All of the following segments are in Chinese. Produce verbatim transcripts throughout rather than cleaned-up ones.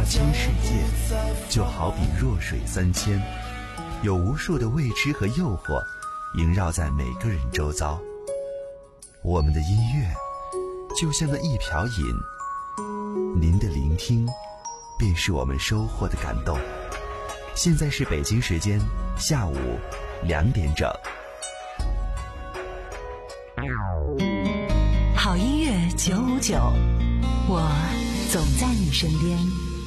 清世界，就好比弱水三千，有无数的未知和诱惑萦绕在每个人周遭。我们的音乐就像那一瓢饮，您的聆听便是我们收获的感动。现在是北京时间下午两点整。 好音乐九五九，我总在你身边。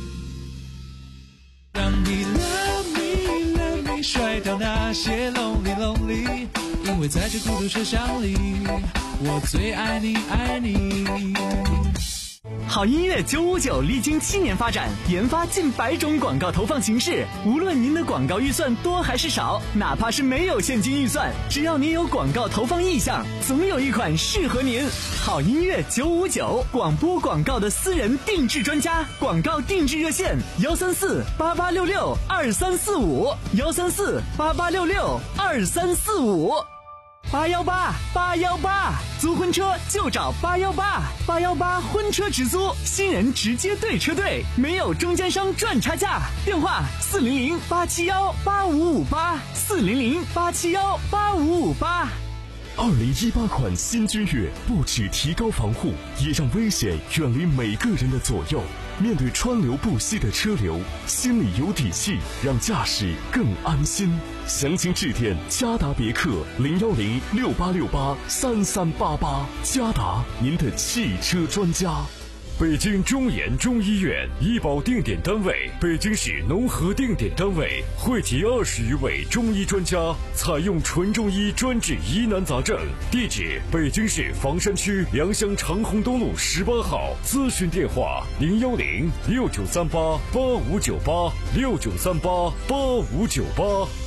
让你 love me love me 甩掉那些 lonely lonely， 因为在这孤独车厢里，我最爱你爱你。 好音乐九五九历经七年发展，研发近百种广告投放形式。无论您的广告预算多还是少，哪怕是没有现金预算，只要您有广告投放意向，总有一款适合您。好音乐九五九，广播广告的私人定制专家，广告定制热线幺三四八八六六二三四五幺三四八八六六二三四五。八幺八八幺八，租婚车就找八幺八八幺八婚车直租，新人直接对车队，没有中间商赚差价。电话四零零八七幺八五五八四零零八七幺八五五八。 二零一八款新君越不只提高防护，也让危险远离每个人的左右。面对川流不息的车流，心里有底气，让驾驶更安心。详情致电嘉达别克零幺零六八六八三三八八，嘉达您的汽车专家。 北京中研中医院医保定点单位，北京市农合定点单位，汇集二十余位中医专家，采用纯中医专治疑难杂症。地址：北京市房山区良乡长虹东路十八号。咨询电话：零幺零六九三八八五九八六九三八八五九八。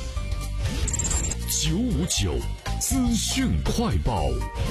九五九资讯快报。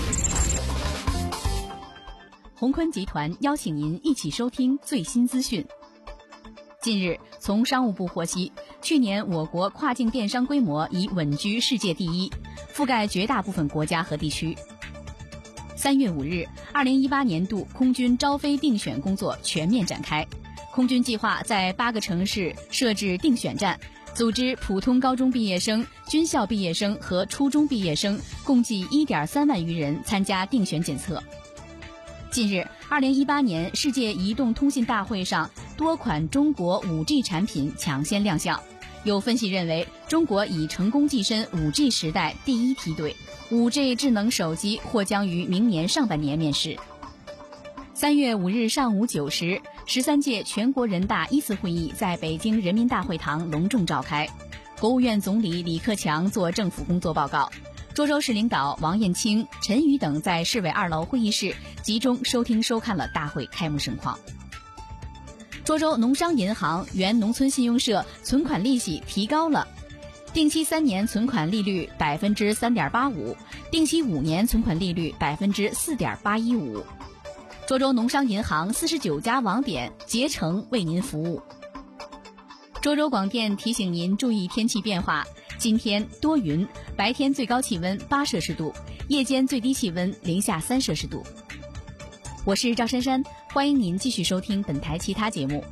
宏坤集团邀请您一起收听最新资讯。近日，从商务部获悉，去年我国跨境电商规模已稳居世界第一，覆盖绝大部分国家和地区。三月五日，二零一八年度空军招飞定选工作全面展开，空军计划在八个城市设置定选站，组织普通高中毕业生、军校毕业生和初中毕业生共计 一点三万余人参加定选检测。近日，二零一八年世界移动通信大会上，多款中国 五 G 产品抢先亮相。有分析认为，中国已成功跻身 五 G 时代第一梯队， 五 G 智能手机或将于明年上半年面世。三月五日上午九时，十三届全国人大一次会议在北京人民大会堂隆重召开，国务院总理李克强作政府工作报告。涿州市领导王艳青、陈宇等在市委二楼会议室集中收听收看了大会开幕盛况。涿州农商银行原农村信用社存款利息提高了，定期三年存款利率 百分之三点八五， 定期五年存款利率 百分之四点八一五。涿州农商银行四十九家网点竭诚为您服务。涿州广电提醒您注意天气变化，今天多云，白天最高气温八摄氏度，夜间最低气温零下三摄氏度。我是赵珊珊，欢迎您继续收听本台其他节目。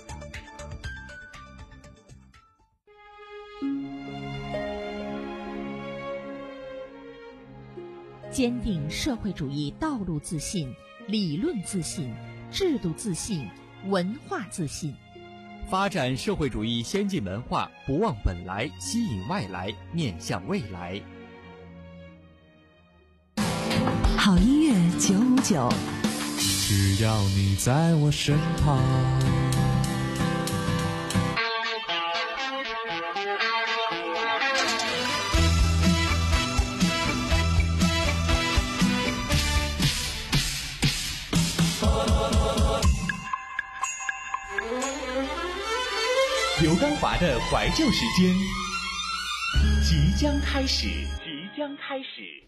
坚定社会主义道路自信，理论自信，制度自信，文化自信。 发展社会主义先进文化，不忘本来，吸引外来，面向未来。 好音乐九五九， 只要你在我身旁。 刘刚华的怀旧时间即将开始，即将开始。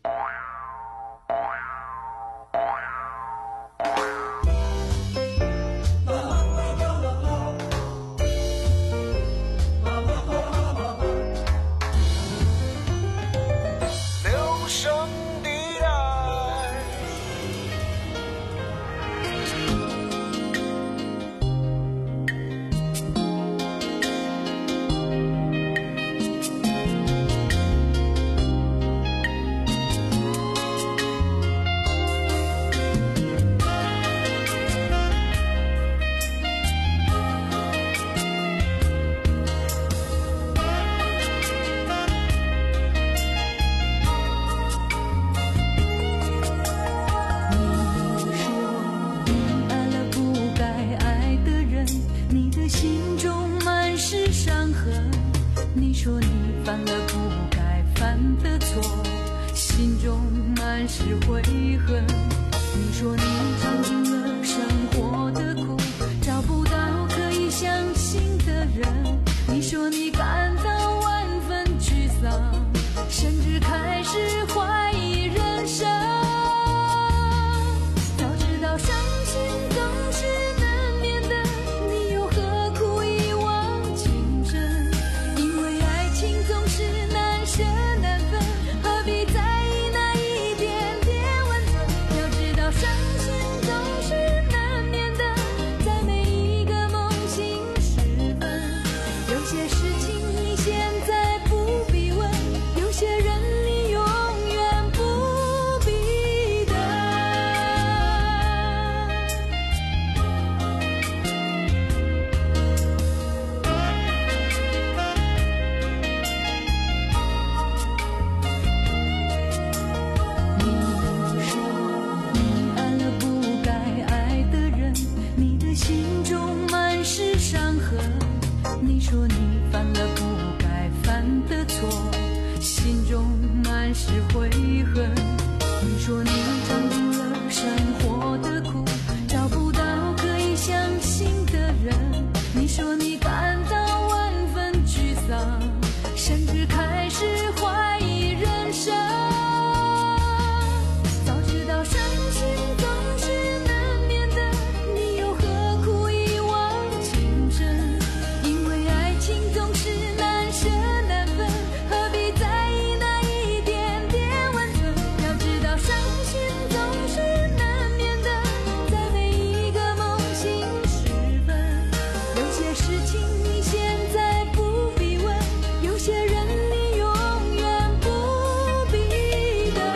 留声的爱。 是悔恨。你说你尝尽了生活的苦，找不到可以相信的人。你说你感到万分沮丧，甚至开始怀疑人生。早知道伤心总是难免的，你又何苦一往情深？因为爱情总是难舍难分，何必在意那一点点温存？要知道伤心总是难免的，在每一个梦醒时分。有些事情你现在不必问，有些人你永远不必等。你说你爱了不该爱的人，你的心中满是伤痕。你说你犯了不该犯的错，心中满是悔恨。你说你尝尽了生活的苦，找不到可以相信的人。你说你感到万分沮丧，甚至开始怀疑人生。早知道伤心总是难免的，你又何苦一往情深？因为爱情总是难舍难分，何必在意那一点点温存？要知道伤心总是难免的，在每一个梦醒时分。有些事情你现在不必问，有些人你永远不必等。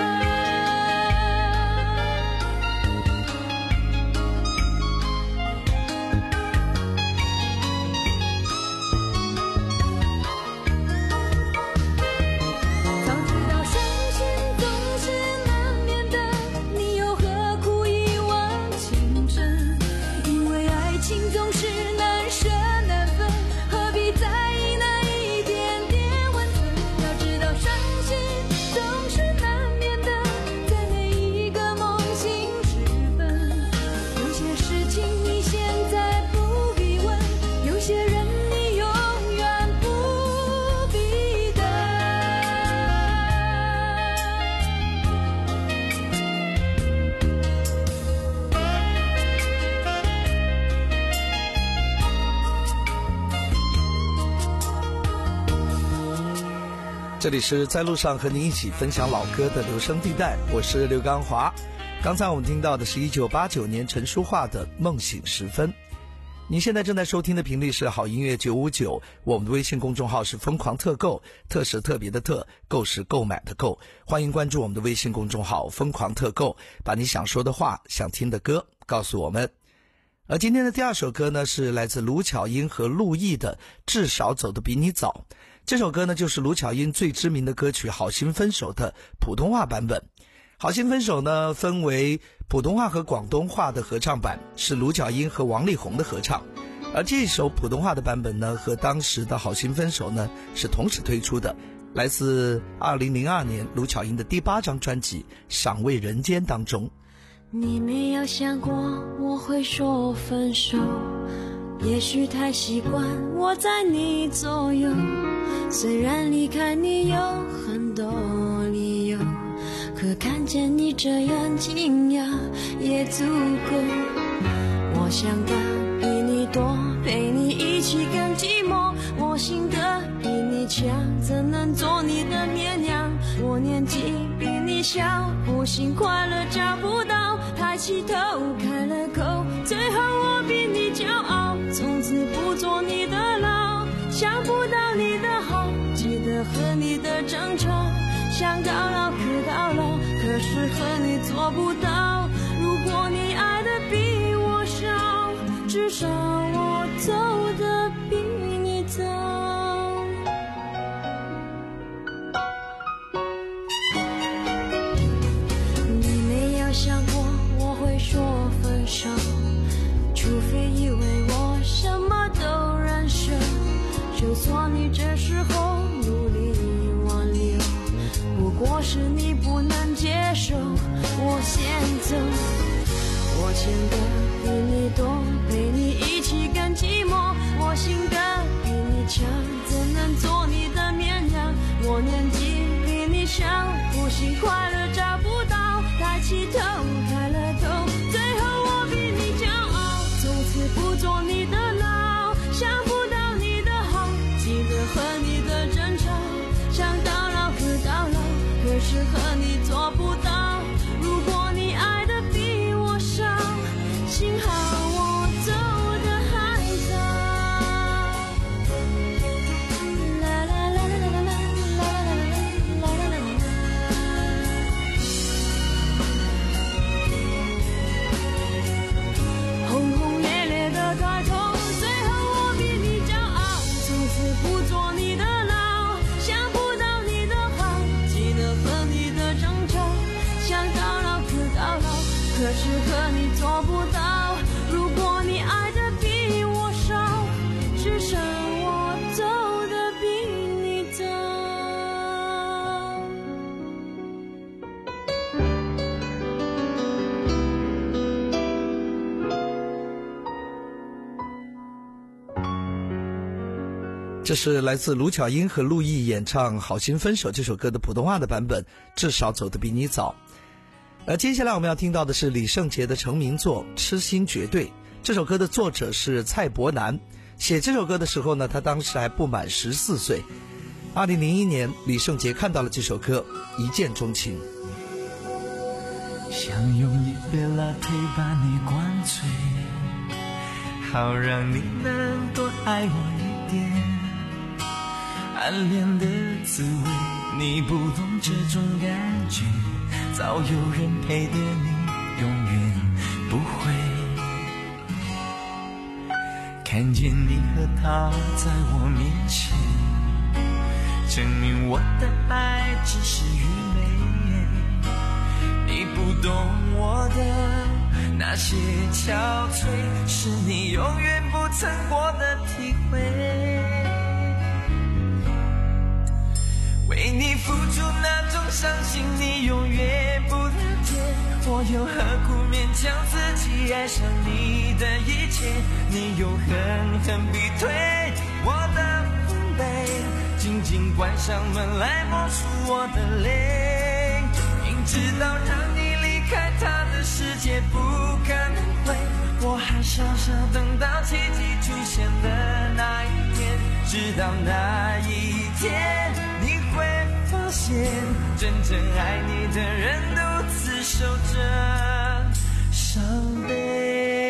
早知道伤心总是难免的，你又何苦一往情深？因为爱情总是难舍难分，何必在意那一点点温存？要知道伤心总是难免的，在每一个梦醒时分。有些事情你现在不必问，有些人你永远不必等。 这里是在路上和您一起分享老歌的留声地带，我是刘刚华。刚才我们听到的是一九八九年陈淑桦的《梦醒时分》。您现在正在收听的频率是好音乐九五九，我们的微信公众号是疯狂特购，特是特别的特，购是购买的购。欢迎关注我们的微信公众号疯狂特购，把你想说的话、想听的歌告诉我们。而今天的第二首歌呢，是来自卢巧音和陆毅的《至少走得比你早》。这首歌呢，就是卢巧音最知名的歌曲《好心分手》的普通话版本。《好心分手》呢，分为普通话和广东话的合唱版，是卢巧音和王力宏的合唱。而这首普通话的版本呢，和当时的《好心分手》呢是同时推出的，来自二零零二年卢巧音的第八张专辑《赏味人间》当中。 你没有想过我会说分手，也许太习惯我在你左右，虽然离开你有很多理由，可看见你这样惊讶也足够。我想的比你多，陪你一起更寂寞，我心的比你强，怎能做你的绵羊？我年纪比你小，不幸快乐找不到，抬起头开了口，最后我比你骄傲，从此不做你的牢，想不到你的好，记得和你的争吵，想到老可到老，可是和你做不到。如果你爱的比我少，至少我走得比你早。你没有想过我会说分手，除非以为我什么都忍受，就算你这时候努力挽留，不或是你不能接受，我先走。我欠的比你多，陪你一起更寂寞。我信的比你强，怎能做你的绵羊？我年纪比你小，不信快乐找不到，抬起头开了头，最后我比你骄傲，从此不做你的牢，想不到你的好，记得和你的争吵，想到老可到老，可是和你做不到。如果你爱的比我少，幸好我走得还早。啦啦啦啦啦啦啦啦啦啦啦。轰轰烈烈的开头，最后我比你骄傲，从此不做你的牢，想不到你的好，记得和你的争吵，想到老可到老，可是和你做不到。如果你爱的比我少，至少我走的比你早。 这是来自卢巧音和陆毅演唱《好心分手》这首歌的普通话的版本，至少走得比你早。而接下来我们要听到的是李圣杰的成名作《痴心绝对》。这首歌的作者是蔡伯南，写这首歌的时候呢，他当时还不满十四岁。二零零一年，李圣杰看到了这首歌，一见钟情。 想用一杯拿铁把你灌醉，好让你能多爱我一点。暗恋的滋味，你不懂这种感觉，早有人陪的你永远不会。看见你和他在我面前，证明我的爱只是愚昧。你不懂我的那些憔悴，是你永远不曾过的体会。为你付出那种伤心，你永远不了解，我又何苦勉强自己爱上你的一切？你又狠狠逼退我的防备，紧紧关上门来默数我的泪。明知道让你离开他的世界不可能会，我还傻傻等到奇迹出现的那一天。直到那一天，你会发现真正爱你的人独自守着伤悲。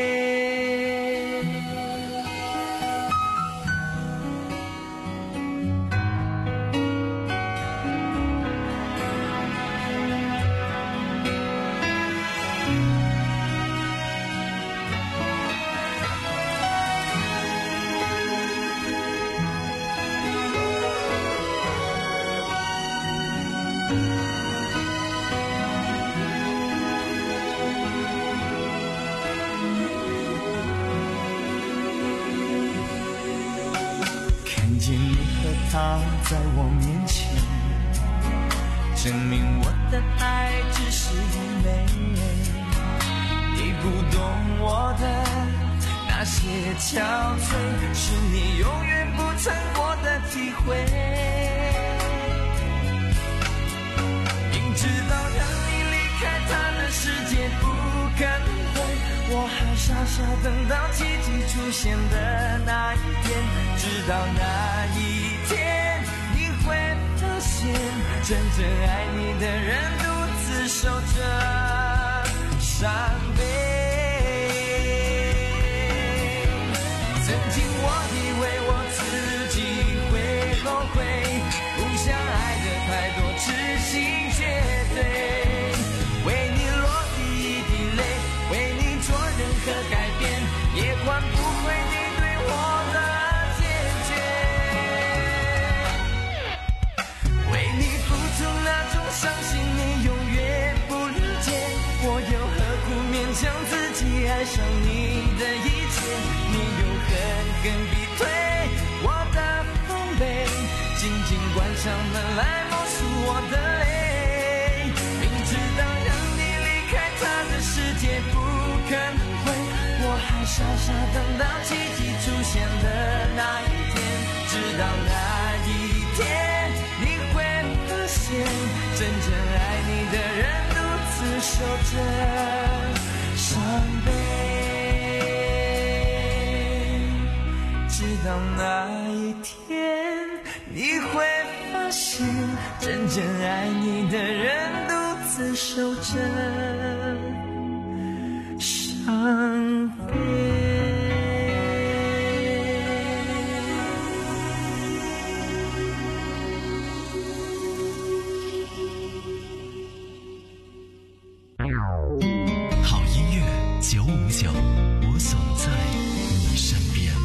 他在我面前，证明我的爱只是愚昧。你不懂我的那些憔悴，是你永远不曾过的体会。明知道让你离开他的世界不可能会，我还傻傻等到奇迹出现的那一天。直到那一天，你会发现真正爱你的人独自守着伤悲。曾经我以为我自己会后悔，不想爱的太多，痴心绝对。为你落第一滴泪，为你做任何改变，也换不回你对我的坚决。为你付出那种伤心，你永远不了解，我又何苦勉强自己爱上你的一切？你又狠狠逼退我的防备，紧紧关上门来默数我的泪。 傻等到奇迹出现的那一天，直到那一天你会发现，真正爱你的人独自守着伤悲，直到那一天你会发现，真正爱你的人独自守着伤悲。 好音乐九五九，我总在你身边。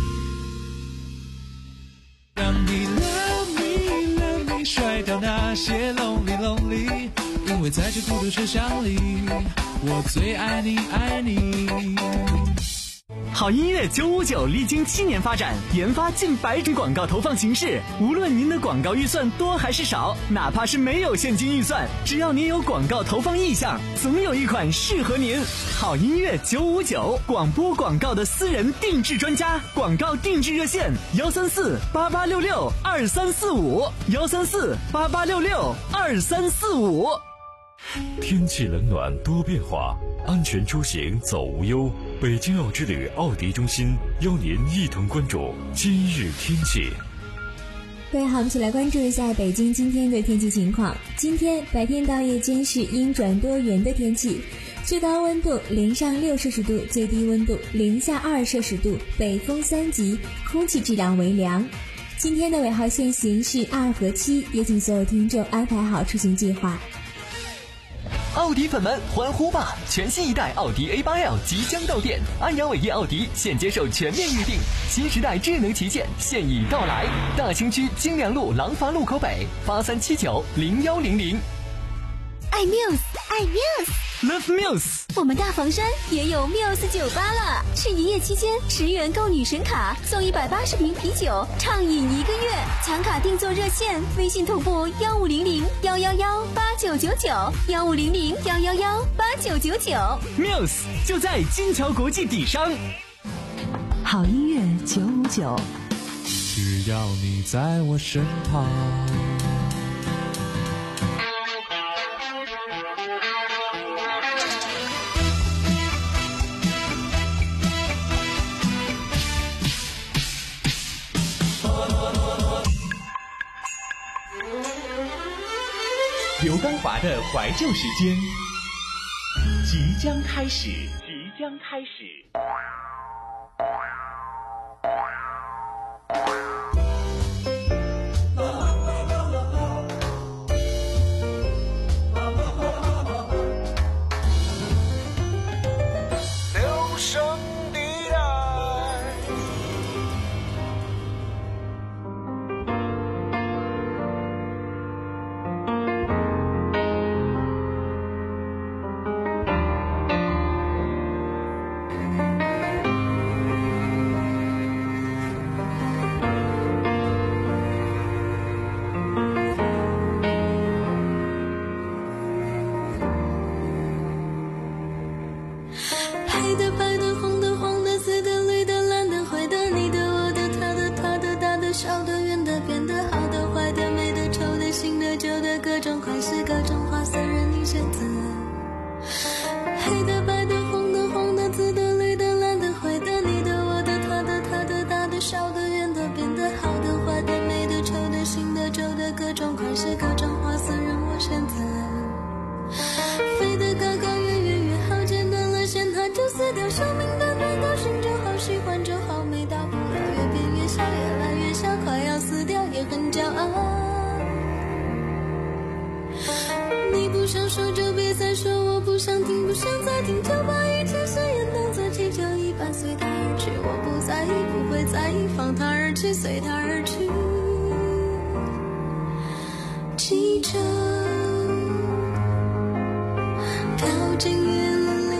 让你 love me love me， 甩掉那些 lonely lonely， 因为在这孤独车厢里，我最爱你爱你。 好音乐九五九历经七年发展，研发近百种广告投放形式。无论您的广告预算多还是少，哪怕是没有现金预算，只要您有广告投放意向，总有一款适合您。好音乐九五九，广播广告的私人定制专家，广告定制热线：幺三四八八六六二三四五，幺三四八八六六二三四五。 天气冷暖多变化，安全出行走无忧。北京奥之旅奥迪中心邀您一同关注今日天气。 各位好，我们一起来关注一下北京今天的天气情况。今天白天到夜间是阴转多云的天气，最高温度零上六摄氏度，最低温度零下二摄氏度，北风三级，空气质量为良。今天的尾号限行是二和七，也请所有听众安排好出行计划。 奥迪粉们欢呼吧！全新一代奥迪 A 八 L 即将到店，安阳伟业奥迪现接受全面预定，新时代智能旗舰现已到来。大兴区京良路廊坊路口北八三七九零幺零零。 爱 Muse， 爱 Muse，Love Muse。 我们大房山也有 Muse 酒吧了，是一夜期间十元购女神卡，送一百八十瓶啤酒，畅饮一个月。抢卡定做热线，微信同步幺五零零幺幺幺八九九九，幺五零零幺幺幺八九九九。 Muse 就在金桥国际底商。 好音乐九五九， 只要你在我身旁。 刘刚华的怀旧时间即将开始，即将开始。 留声地带。 黑的、白的、红的、黄的、紫的、绿的、蓝的、灰的，你的、我的、他的、他的、大的、小的、圆的、扁的，好的、坏的、美的、丑的、新的、旧的，各种款式、各种花色任你选择。黑的、白的、红的、黄的、紫的、绿的、蓝的、灰的，你的、我的、他的、他的、大的、小的、圆的、扁的，好的、坏的、美的、丑的、新的、旧的，各种款式、各种花色任我选择。飞得高高远远越好，剪断了线它就死掉，生命短短高兴就好，喜欢就好，没大不了，越变越小，越来越小，快要死掉也很骄傲。你不想说就别再说，我不想听，不想再听，就把一切誓言当作气球一般随它而去，我不在意，不会在意，放它而去，随它而去。气球飘进云里，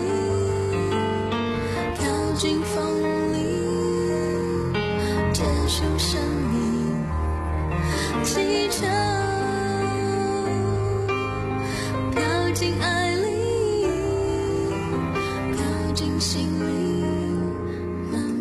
飘进风里，结束生命。气球飘进爱里，飘进心里，慢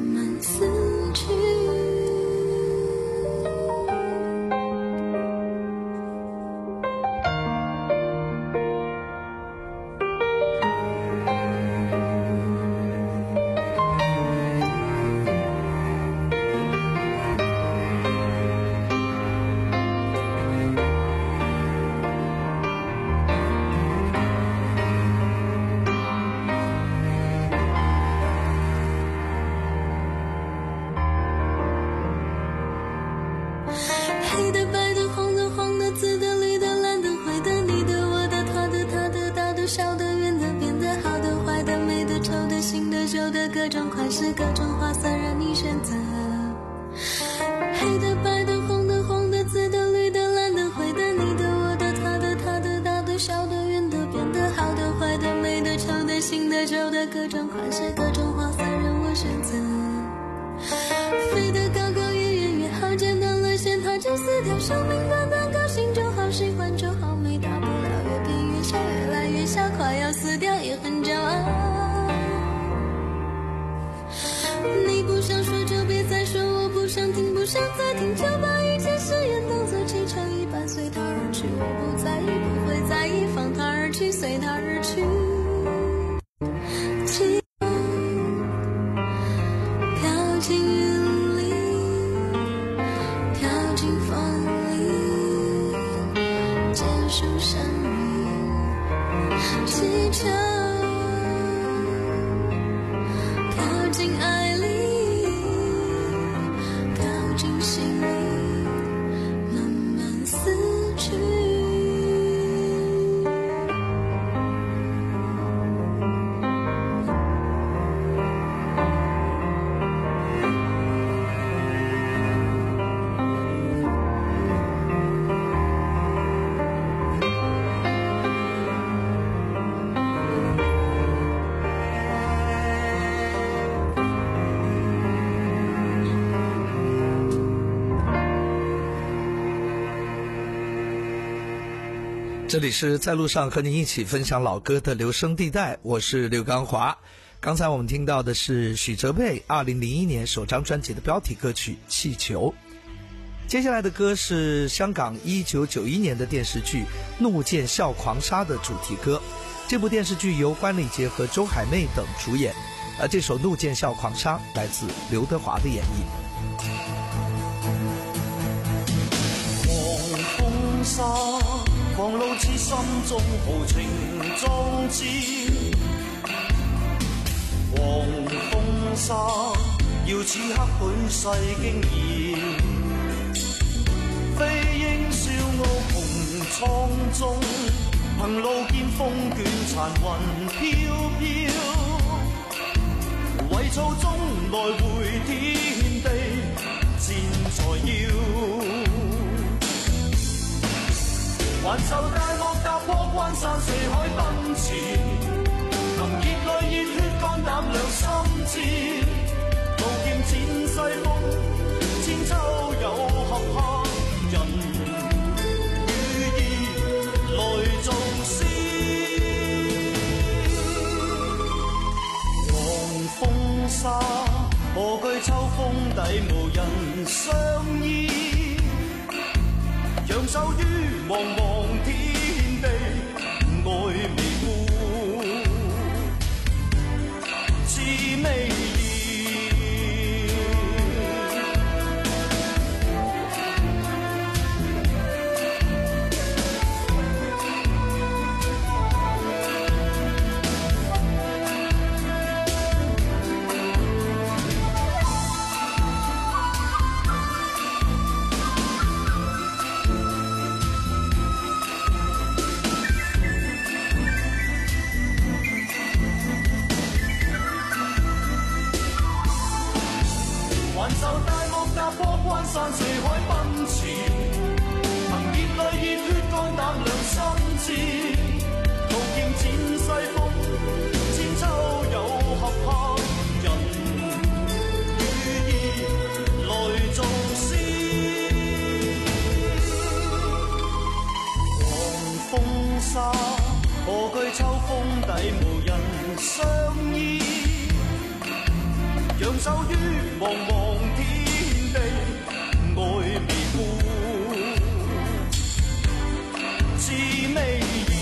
款式，各种花色任你选择。黑的、白的、红的、黄的、紫的、绿的、蓝的、灰的，你的、我的、他的、他的，大的、小的、圆的、扁的，好的、坏的、美的、丑的、新的、旧的，各种款式，各种花色任我选择。飞得高高，越远越好，剪断了线条，剪四条，生命短短，高兴就好，喜欢就好，没大不了，越变越小，越来越小，快要死掉也很骄傲。你不想说就别再说，我不想听，不想再听，就把一切誓言当作气成一半，随它而去，我不在意，不会在意，放它而去，随它而去。飘进云里，飘进风里，结束生命，祈求靠近爱里，靠近心里，慢慢死去。 这里是在路上和你一起分享老歌的留声地带，我是刘刚华。刚才我们听到的是许哲佩二零零一年首张专辑的标题歌曲《气球》。接下来的歌是香港一九九一年的电视剧《怒剑笑狂杀》的主题歌。这部电视剧由关礼杰和周海媚等主演，而这首《怒剑笑狂杀》来自刘德华的演绎。 狂风沙，狂怒似心中豪情壯志，狂風沙要此刻舉世驚異，飛鷹笑傲紅蒼中，憑路見風捲殘雲飄飄，為草中來回天地，戰才要還受大惡踏破關山四海奔馳，憑熱淚熱血肝膽兩心志，路劍展西風，千秋有合拍人與義來造詩。狂風沙，何懼秋風底無人相依，揚手於茫茫天地，愛未故，知未山四海奔馳，憑熱淚熱血肝膽兩心志，路劍展西風，千秋有合拍人與義來造詩。狂風沙，何懼秋風底無人相依，揚手於茫茫天地，愛未故，知未易。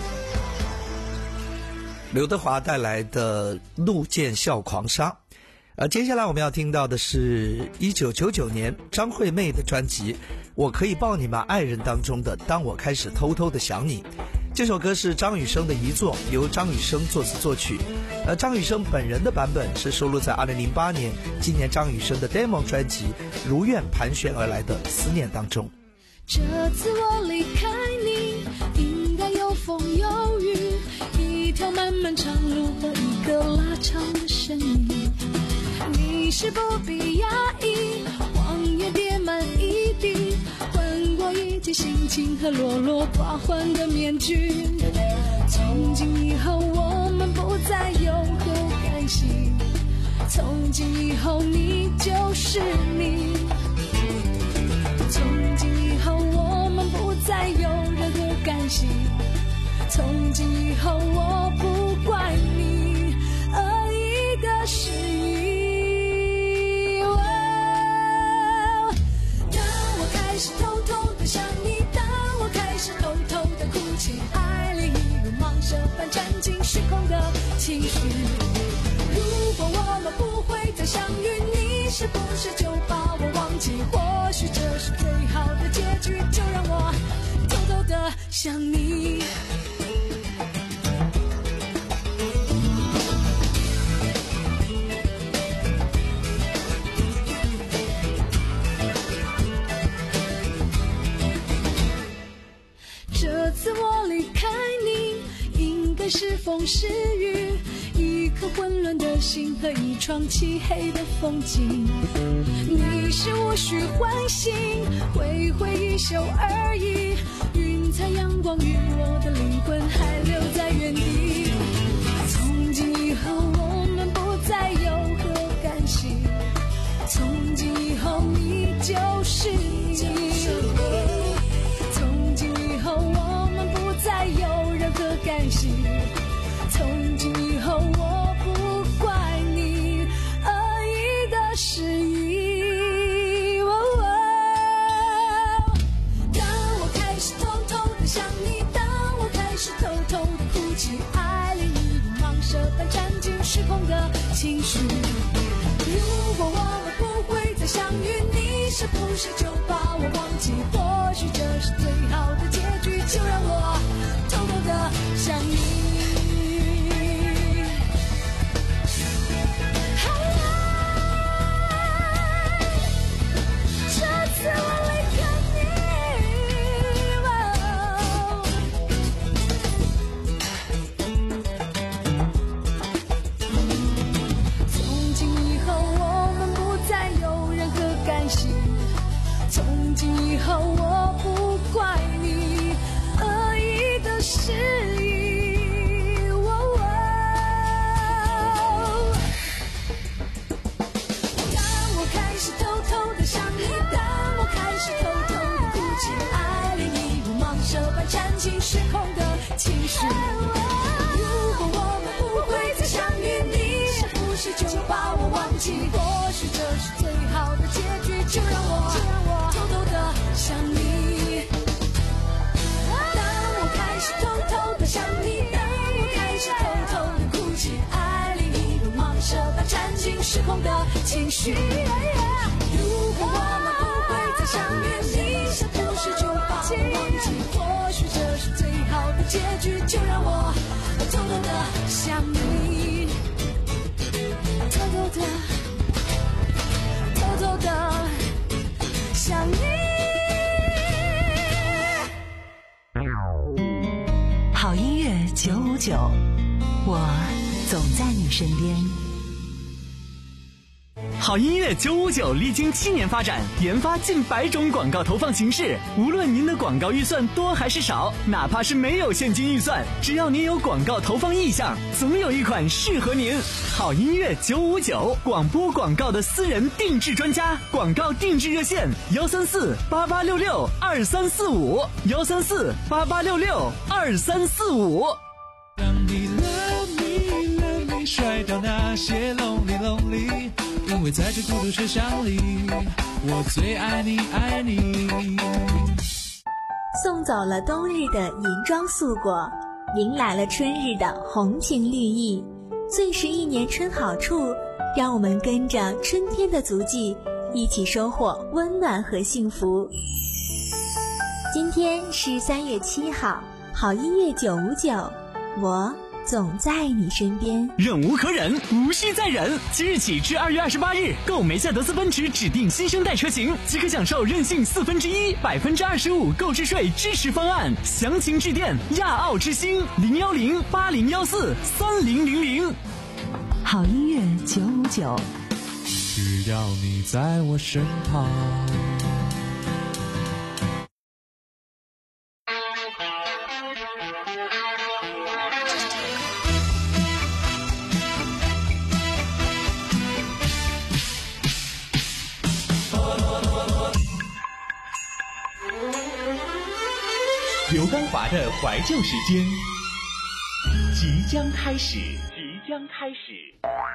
刘德华带来的《怒剑笑狂杀》， 而接下来我们要听到的是一九九九年张惠妹的专辑《我可以抱你吗爱人》当中的当我开始偷偷的想你。这首歌是张雨生的遗作，由张雨生作词作曲，而张雨生本人的版本是收录在二零零八年今年张雨生的 demo 专辑《如愿盘旋而来的思念》当中。 这次我离开你，应该有风有雨，一条漫漫长路和一个拉长的身影。你是不必压抑，谎言叠满一地，换过一切心情和落落寡欢的面具。从今以后我们不再有何干系，从今以后你就是你，从今以后我们不再有任何干系，从今以后我不怪你恶意的示意。当我开始偷偷的想你，当我开始偷偷的哭泣，爱里一如蟒蛇般钻进虚空的情绪。如果我们不会再相遇，你是不是就把我忘记？或许这是最好的结局，就让我偷偷的想你。这次我离开你，应该是风是雨，一颗混乱的心和一窗漆黑的风景。你是无需唤醒，挥挥衣袖而已，云彩阳光与我的灵魂还留在原地。从今以后我们不再有何干系，从今以后你就是你，从今以后我们不再有任何干系，从今以后我不怪你恶意的示意。哦哦，当我开始偷偷的想你，当我开始偷偷的哭泣，爱里一如蟒蛇般钻进时空的情绪。如果我们不会再相遇，你是不是就把我忘记？或许这是最好的结局，就让我偷偷的想你。从今以后我不怪你恶意的示意。哦哦，当我开始偷偷的想你，当我开始偷偷的哭泣，爱里一如蟒蛇般缠进时空的情绪。如果我们不会再相遇，你是不是就把我忘记？或许这是最好的结局，就让我偷偷的想你。当我开始偷偷的想你，当我开始偷偷的哭泣，爱里一如蟒蛇般缠进时空的情绪。如果我们不会再相遇，你是不是就把我忘记？或许这是最好的结局，就让我偷偷的想你，偷偷的偷偷的想你。 好音乐九五九，我总在你身边。 好音乐九五九历经七年发展，研发近百种广告投放形式。无论您的广告预算多还是少，哪怕是没有现金预算，只要您有广告投放意向，总有一款适合您。好音乐九五九，广播广告的私人定制专家，广告定制热线：幺三四八八六六二三四五，幺三四八八六六二三四五。 让你 love me love me 甩掉那些 lonely lonely， 因为在这孤独车厢里，我最爱你爱你。 送走了冬日的银装素裹，迎来了春日的红情绿意。 最是一年春好处，让我们跟着春天的足迹，一起收获温暖和幸福。今天是三月七号，好音乐九五九，我总在你身边。 忍无可忍，无需再忍。即日起至二月二十八日，购梅赛德斯奔驰指定新生代车型，即可享受任性四分之一、百分之二十五购置税支持方案。详情致电亚奥之星零幺零八零幺四三零零零。 好音乐九五九， 只要你在我身旁。 刘刚华的怀旧时间即将开始，即将开始。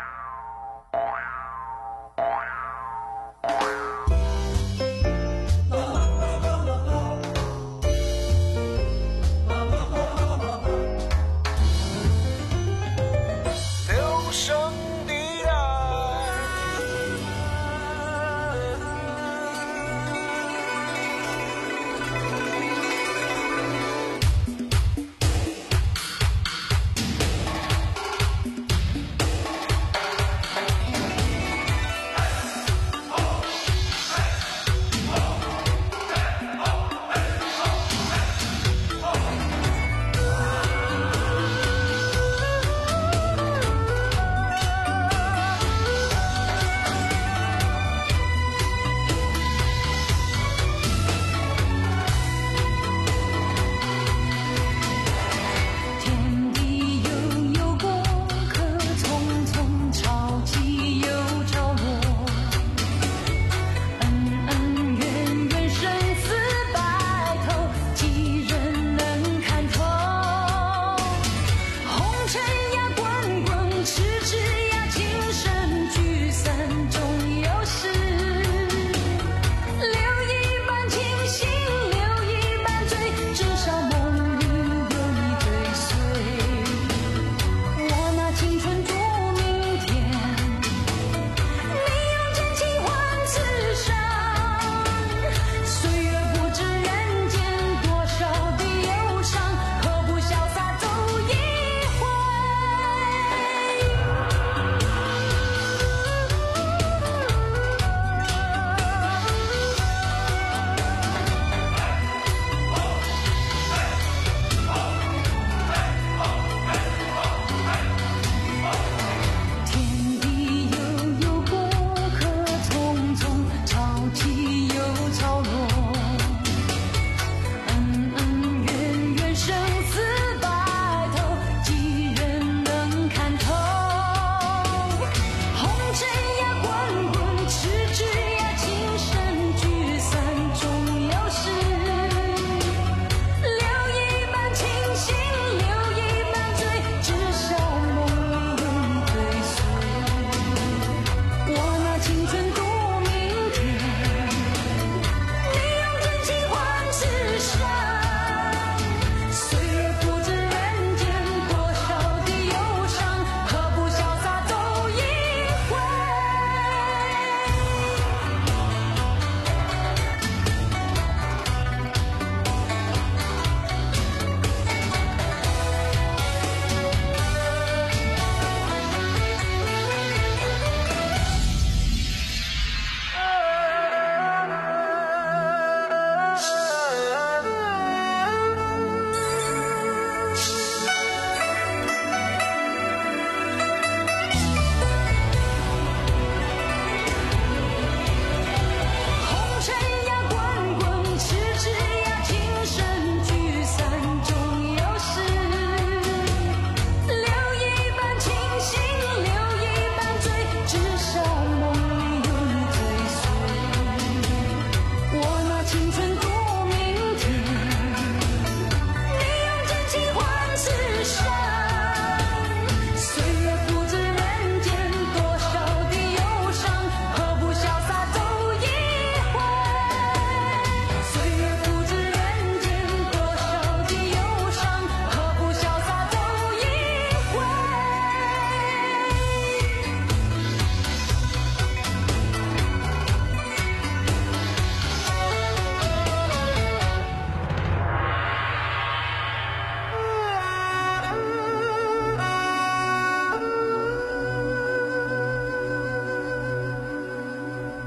留声地带。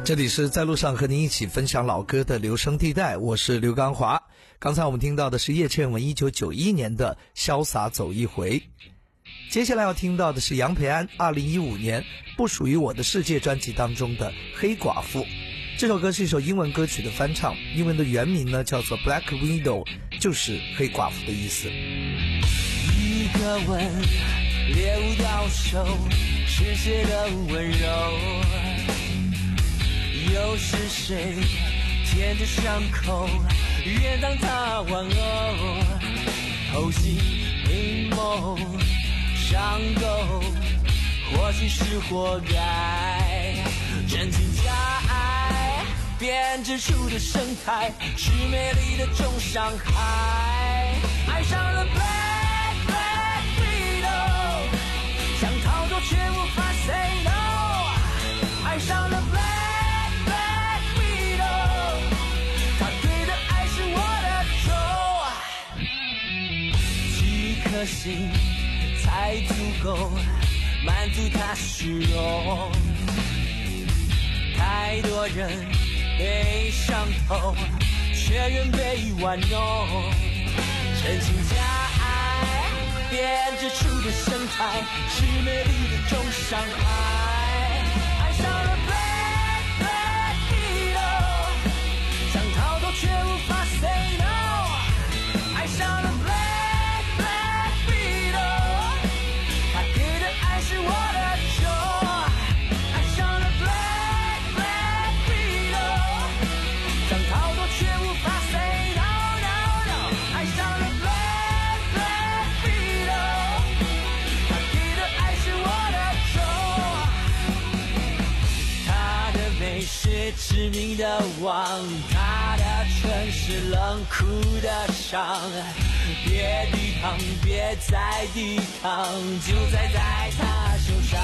这里是在路上和您一起分享老歌的留声地带，我是刘刚华。刚才我们听到的是叶倩文一九九一年的潇洒走一回。接下来要听到的是杨培安二零一五年不属于我的世界专辑当中的黑寡妇。这首歌是一首英文歌曲的翻唱，英文的原名呢叫做 Black Widow， 就是黑寡妇的意思。 一个吻流到手，是谁的温柔？又是谁舔着伤口，原谅他玩偶？偷心阴谋伤口，或许是活该。真情假爱编织出的生态，是美丽的种伤害。爱上了 Black Black Widow， 想逃脱却无法 say no。 爱上了 Black Black Widow， 他给的爱是我的仇。几颗心才足够满足他虚荣，太多人被伤透，却愿被玩弄。真情假爱编织出的生态，是美丽的种伤害。爱上了 Black Black Widow， 想逃脱却无法 say no。 爱上了 Black Black Widow， 他给的爱是我的仇。爱上了 Black Black Widow， 想逃脱却无法 say no no no。 爱上了 Black Black Widow， 他给的爱是我的仇。他的美是致命的网，他的唇是冷酷的伤。别抵抗，别再抵抗，就栽在他手上。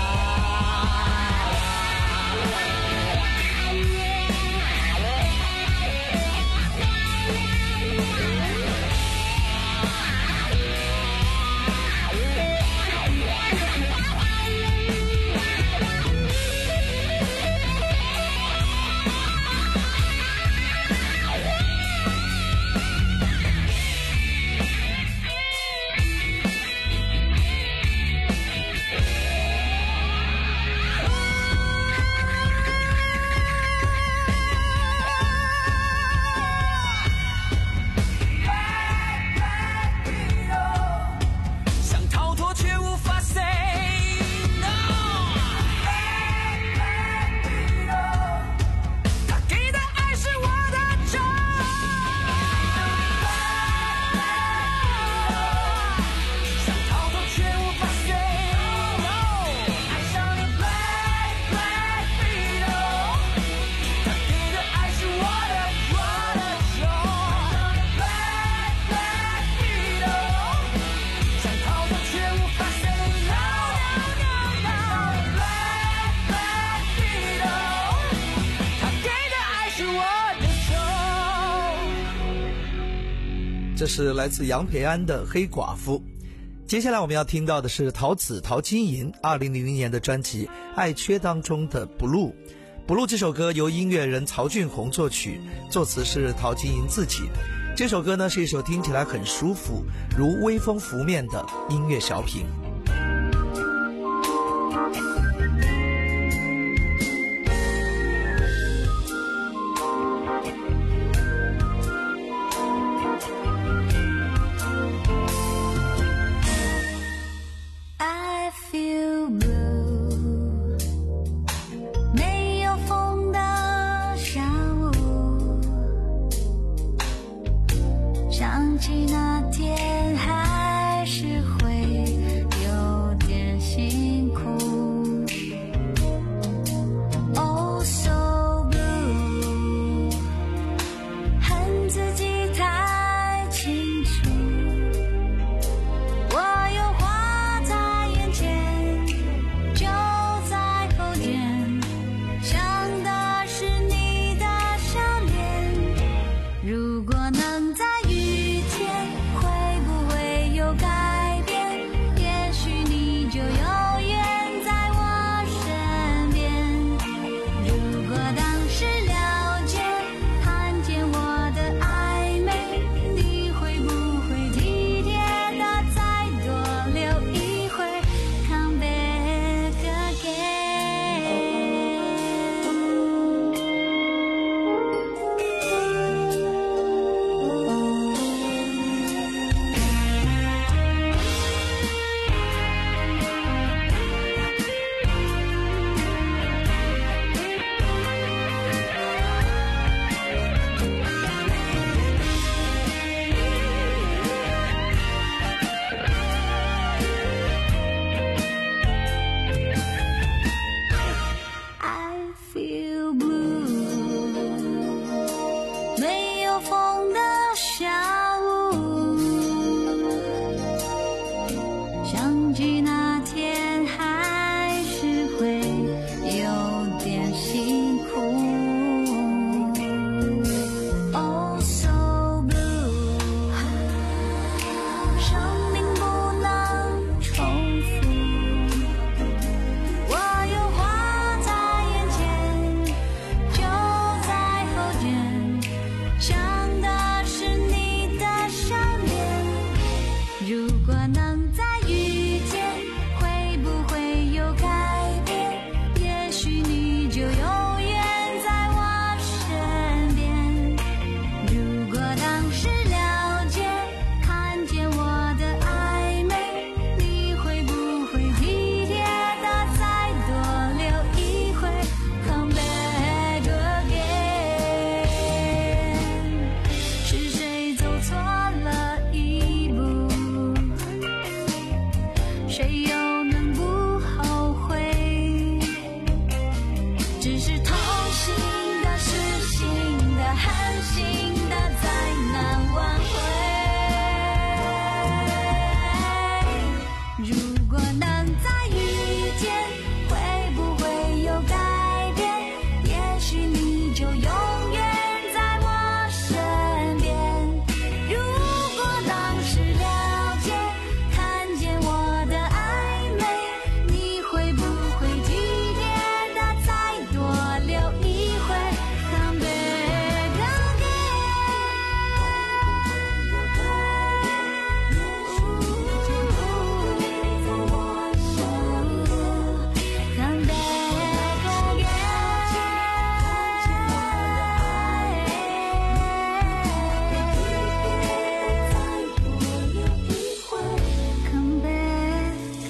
这是来自杨培安的黑寡妇。接下来我们要听到的是陶子陶晶莹二零零零年的专辑爱缺当中的 Blue。 Blue 这首歌由音乐人曹俊宏作曲，作词是陶晶莹自己。这首歌呢是一首听起来很舒服，如微风拂面的音乐小品。 想起那天还是会有点辛苦。 如果能再遇见，会不会有改变？也许你就永远在我身边。如果当时了解，看见我的暧昧，你会不会体贴的再多留一回 Come back again。 是谁走错了一步，谁又能不后悔？只是痛心的、痴心的、狠心的，再难挽回。如果能再遇见，会不会有改变？也许你就永远在我身边。如果当时了解，看见我的暧昧，你会不会体贴的再多留一回 Come back again。Come back again。Come back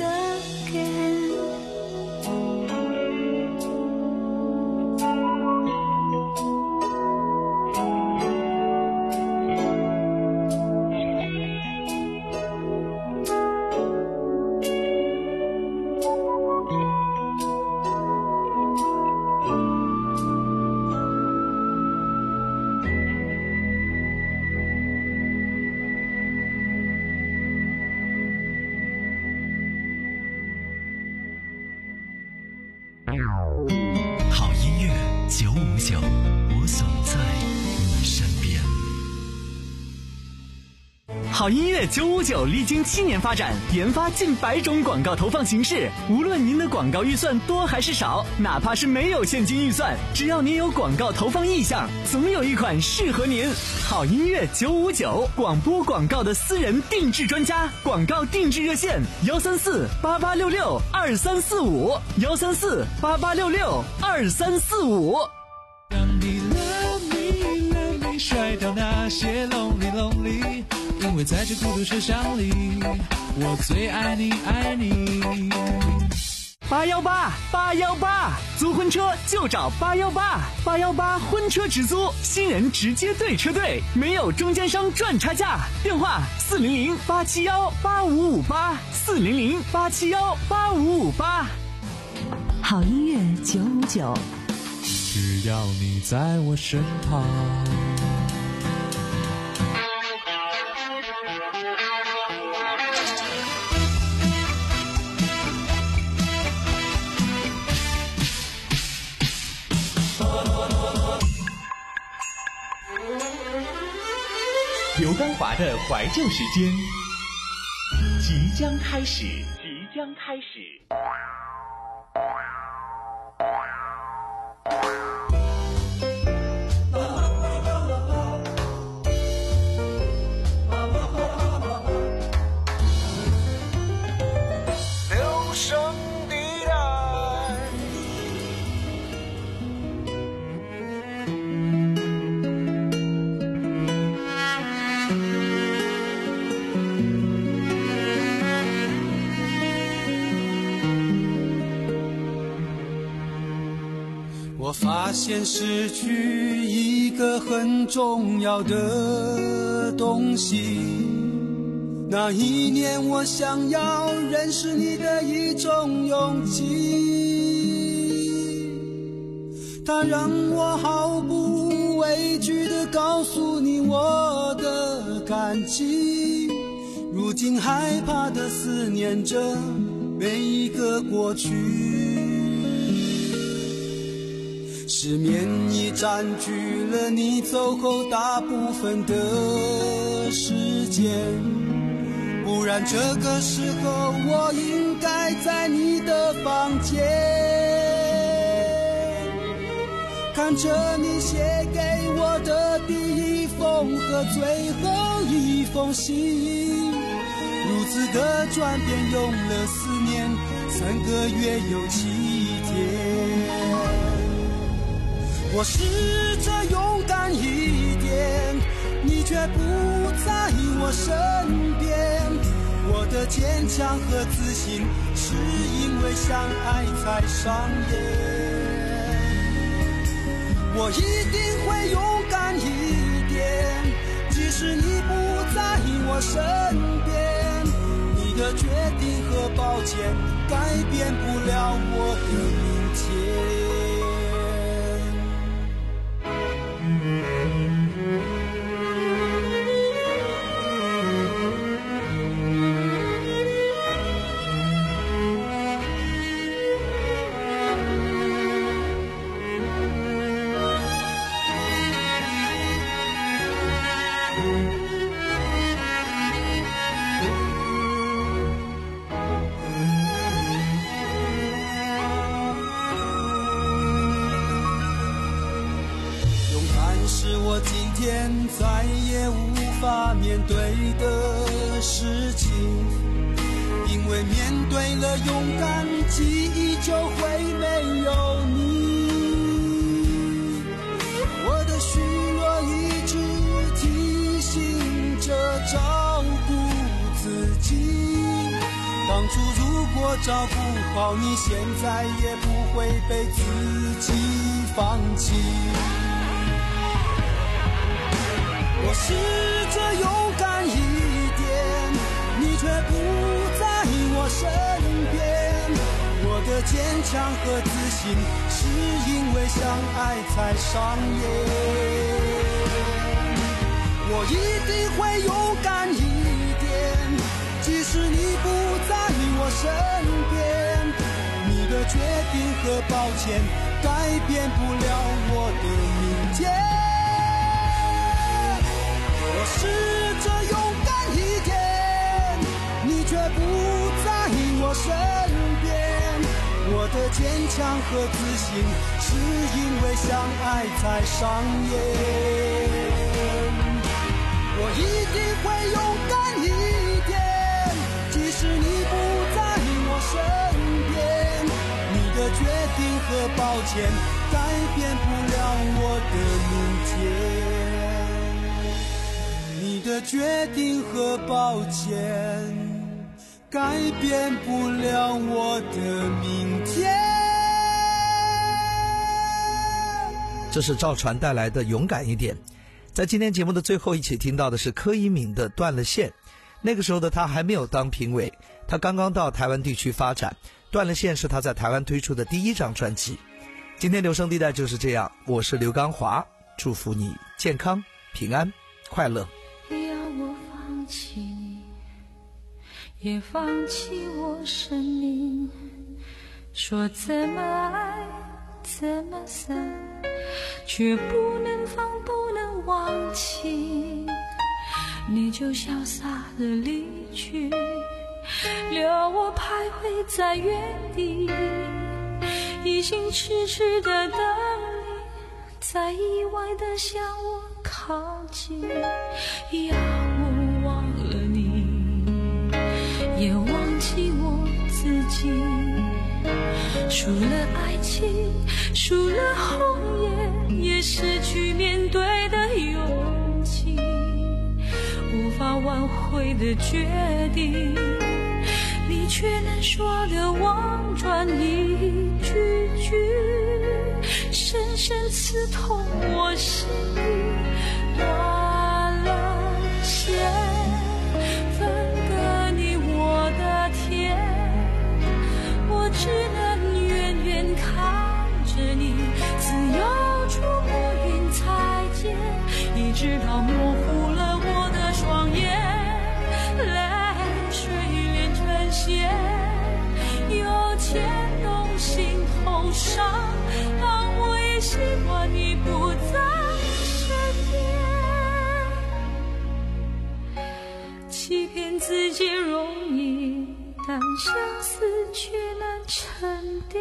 again。好音乐九五九，我总在你身边。 好音乐九五九历经七年发展，研发近百种广告投放形式。无论您的广告预算多还是少，哪怕是没有现金预算，只要您有广告投放意向，总有一款适合您。好音乐九五九，广播广告的私人定制专家，广告定制热线：幺三四八八六六二三四五，幺三四八八六六二三四五。 让你 love me love me 甩掉那些 lonely lonely， 因为在这孤独车厢里，我最爱你爱你。 八幺八八幺八，租婚车就找八幺八，八幺八婚车直租，新人直接对车队，没有中间商赚差价。电话四零零八七幺八五五八，四零零八七幺八五五八。 好音乐九五九， 只要你在我身旁。 刘刚华的怀旧时间即将开始，即将开始。 留声地带。 我发现失去一个很重要的东西，那一年我想要认识你的一种勇气，它让我毫不畏惧地告诉你我的感激，如今害怕地思念着每一个过去。失眠已占据了你走后大部分的时间，不然这个时候我应该在你的房间，看着你写给我的第一封和最后一封信，如此的转变用了四年，三个月又七天。我试着勇敢一点，你却不在我身边。我的坚强和自信是因为相爱才上演。我一定会勇敢一点，即使你不在我身边。你的决定和抱歉改变不了我的明天。我今天再也无法面对的事情，因为面对了勇敢，记忆就会没有你。我的虚弱一直提醒着照顾自己，当初如果照顾好你，现在也不会被自己放弃。我试着勇敢一点，你却不在我身边。我的坚强和自信是因为相爱才上演。我一定会勇敢一点，即使你不在我身边。你的决定和抱歉改变不了我的明天。我试着勇敢一点，你却不在我身边。我的坚强和自信是因为相爱才上演。我一定会勇敢一点，即使你不在我身边。你的决定和抱歉改变不了我的明天。你的决定和抱歉改变不了我的明天。 这是赵传带来的勇敢一点。在今天节目的最后一起听到的是柯以敏的断了线。那个时候的他还没有当评委，他刚刚到台湾地区发展，断了线是他在台湾推出的第一张专辑。今天留声地带就是这样，我是刘刚华，祝福你健康平安快乐。 放弃你，也放弃我生命，说怎么爱怎么散，却不能放不能忘记。你就潇洒的离去，留我徘徊在原地，一心痴痴的等你，在意外的向我靠近。要我忘了你，也忘记我自己，输了爱情，输了红颜，也失去面对的勇气，无法挽回的决定，你却能说的婉转一句句，深深刺痛我心底。断了线，分隔你我的天，我只能远远看着你自由出暮云彩间，一直到模糊了我的双眼，泪水连成线，又牵动心头伤，当我也习惯你不在身边。欺骗自己容易，但相思却难沉淀。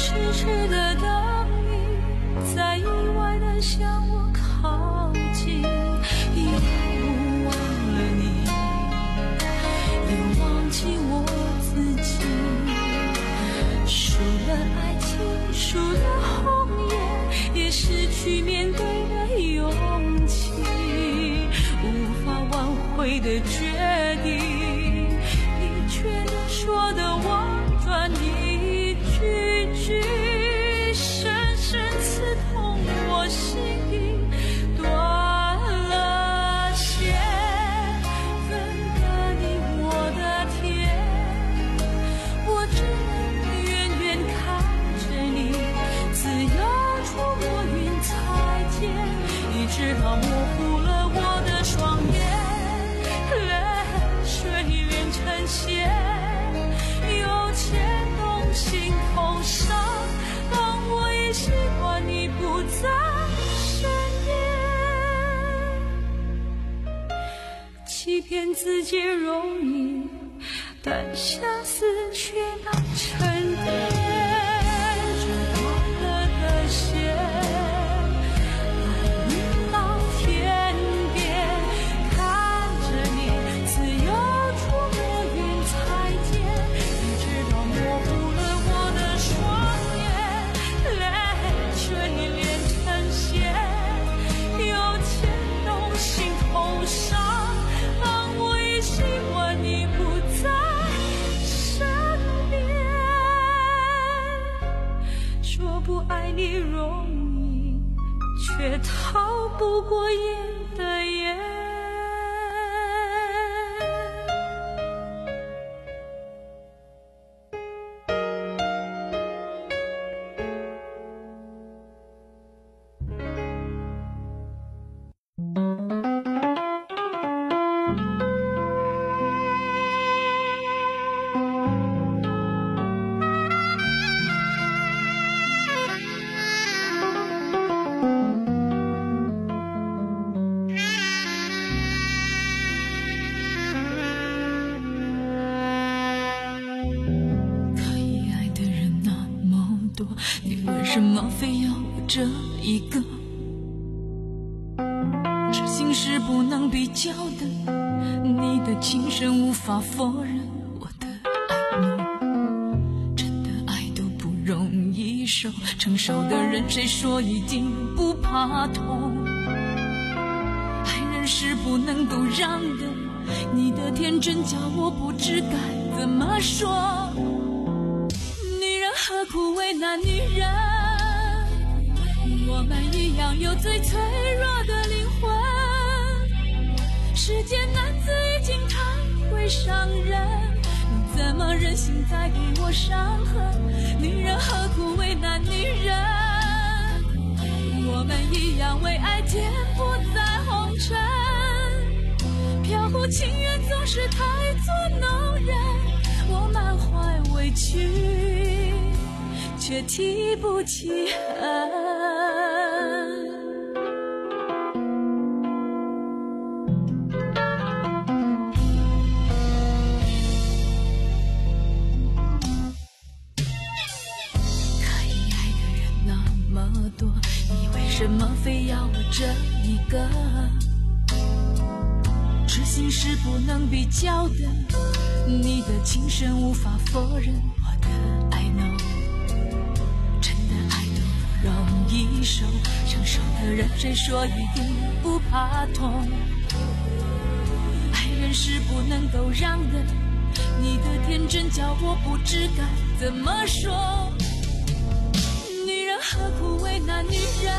痴痴的等你，在意外的向我靠近，又忘了你，也忘记我自己。输了爱情，输了红颜，也失去面对的勇气，无法挽回的决定，你却能说的婉转一句句，深深刺痛我心底，断了线，分隔你我的天，我只能远远看着你，自由触摸云彩间，一直到模糊了我的双眼，泪水连成线，又牵动心头伤，当我也习惯你不在身边，欺骗自己容易，但相思却难沉淀，断了的线，爱到天边，看着你自由触摸云彩间，一直到模糊了我的双眼，泪水连成线，又牵动心头伤，当我也习惯你不在身边，说不爱你容易，却逃不过眼的眼。 什么非要我这一个？痴心是不能比较的，你的情深无法否认，我的爱浓，真的爱都不容易受，成熟的人谁说一定不怕痛？爱人是不能够让的，你的天真叫我不知该怎么说。女人何苦为难女人？我们一样有最脆弱的灵魂，世间男子已经太会伤人，你怎么忍心再给我伤痕？女人何苦为难女人？我们一样为爱颠簸在红尘，飘忽情缘总是太作弄人，我满怀委屈却提不起恨。可以爱的人那么多，你为什么非要我这一个？痴心是不能比较的，你的情深无法否认，我的爱浓，真的爱都不容易受，成熟的人谁说一定不怕痛？爱人是不能够让的，你的天真叫我不知该怎么说。女人何苦为难女人？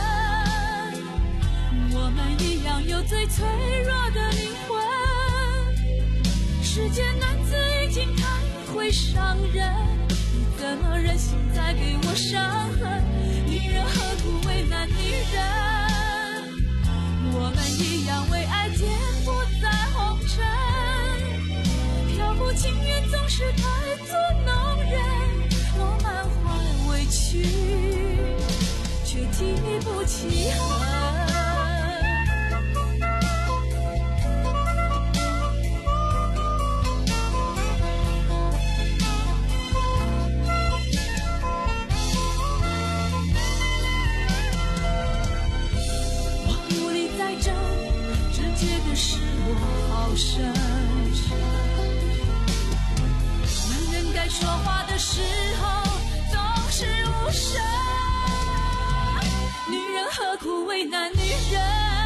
我们一样有最脆弱的灵魂，世间男子已经太会伤人，你怎么忍心再给我伤痕？女人何苦为难女人？我们一样为爱颠簸在红尘，飘忽情缘总是太作弄人，我满怀委屈却提不起恨。 声。男人该说话的时候总是无声，女人何苦为难女人？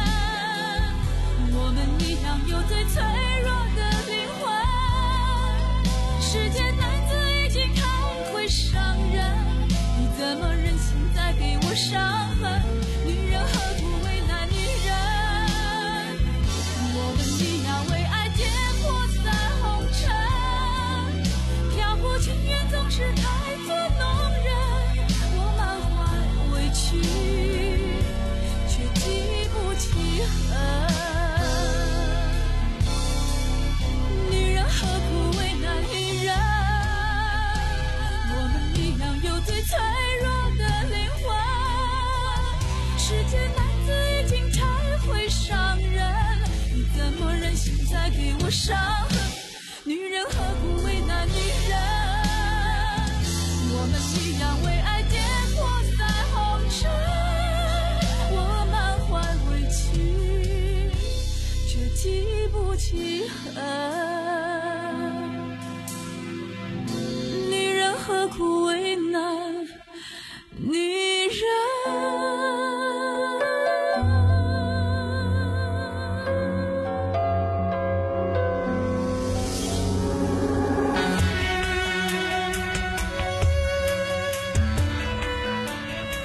我们一样有最脆弱的灵魂。世间男子已经太会伤人，你怎么忍心再给我伤痕？女人何苦为难女人？我们一样为爱颠簸在红尘，漂泊情缘总是太作弄人。我满怀委屈，却记不起恨。女人何苦为难女人？我们一样有最脆弱的灵魂。世间男子已经太会伤人，你怎么忍心再给我伤痕？女人何苦为难女人？我们一样为爱颠簸在红尘，我满怀委屈，却记不起恨。女人何苦为难女人？